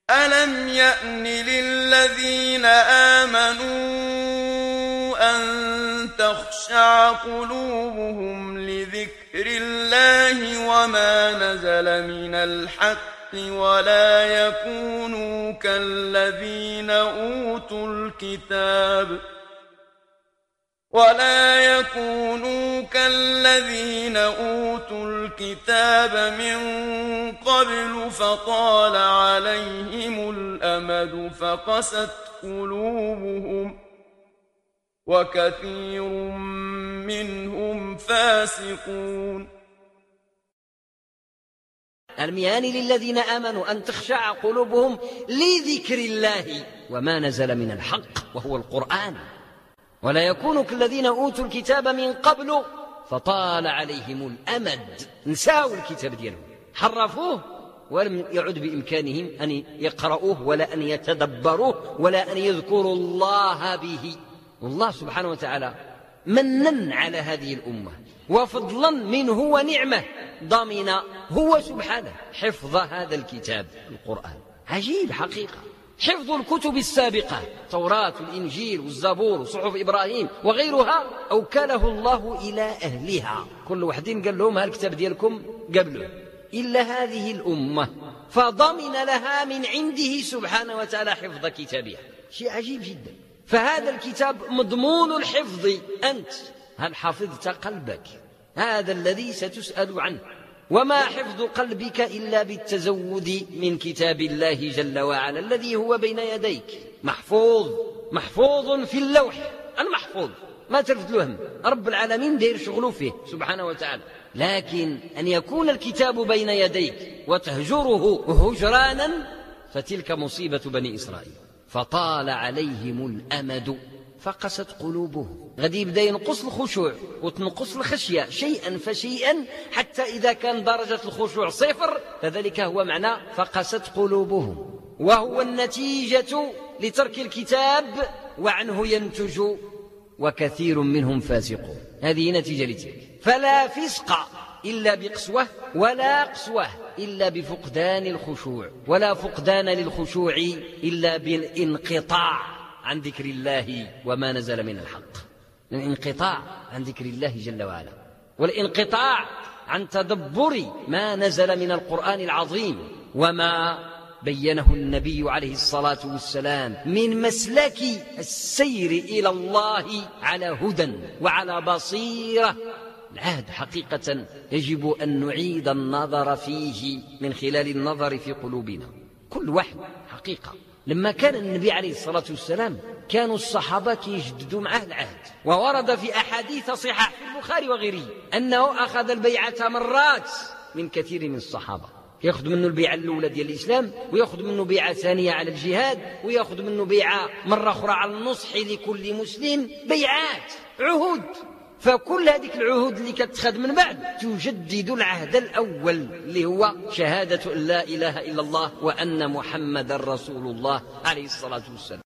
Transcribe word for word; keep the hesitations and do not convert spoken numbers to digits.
ألم يأن للذين آمنوا أن تخشع قلوبهم لذكر الله وما نزل من الحق ولا يكونوا كالذين أوتوا الكتاب ولا يكونوا كالذين أوتوا الكتاب من قبل فطال عليهم الأمد فقست قلوبهم وكثير منهم فاسقون. ألم يأن للذين آمنوا أن تخشع قلوبهم لذكر الله وما نزل من الحق وهو القرآن ولا يكونوا كالذين أوتوا الكتاب من قبل فطال عليهم الأمد، نساوا الكتاب ديالهم، حرفوه ولم يعد بإمكانهم أن يقرؤوه ولا أن يتدبروه ولا أن يذكروا الله به. والله سبحانه وتعالى منن على هذه الأمة وفضلا منه ونعمة ضمن هو سبحانه حفظ هذا الكتاب القرآن. عجيب حقيقة، حفظ الكتب السابقة التوراة والإنجيل والزبور وصحف إبراهيم وغيرها أوكله الله إلى أهلها، كل واحد قال لهم هالكتاب ديالكم قبله، إلا هذه الأمة فضمن لها من عنده سبحانه وتعالى حفظ كتابها. شيء عجيب جدا. فهذا الكتاب مضمون الحفظ، أنت هل حفظت قلبك؟ هذا الذي ستسأل عنه. وما حفظ قلبك إلا بالتزود من كتاب الله جل وعلا الذي هو بين يديك، محفوظ محفوظ في اللوح المحفوظ، ما تلفت له هم، رب العالمين داير شغله فيه سبحانه وتعالى. لكن أن يكون الكتاب بين يديك وتهجره هجرانا فتلك مصيبة بني إسرائيل. فطال عليهم الأمد فقست قلوبهم، غادي يبدا ينقص الخشوع وتنقص الخشية شيئا فشيئا حتى إذا كان درجة الخشوع صفر فذلك هو معنى فقست قلوبهم، وهو النتيجة لترك الكتاب وعنه ينتج وكثير منهم فاسقون. هذه نتيجة لتلك. فلا فسق إلا بقسوة ولا قسوة إلا بفقدان الخشوع، ولا فقدان للخشوع إلا بالانقطاع عن ذكر الله وما نزل من الحق. الانقطاع عن ذكر الله جل وعلا، والانقطاع عن تدبر ما نزل من القرآن العظيم وما بينه النبي عليه الصلاة والسلام من مسلك السير إلى الله على هدى وعلى بصيرة. العهد حقيقة يجب أن نعيد النظر فيه من خلال النظر في قلوبنا. كل واحد حقيقة لما كان النبي عليه الصلاة والسلام كانوا الصحابة يجددوا معه العهد، وورد في أحاديث صحاح في البخاري وغيره أنه أخذ البيعة مرات من كثير من الصحابة، يأخذ منه البيعة الأولى ديال الإسلام، ويأخذ منه بيعة ثانية على الجهاد، ويأخذ منه بيعة مرة أخرى على النصح لكل مسلم، بيعات عهود. فكل هذه العهود اللي كتخذ من بعد تجدد العهد الأول اللي هو شهادة أن لا إله إلا الله وأن محمد رسول الله عليه الصلاة والسلام.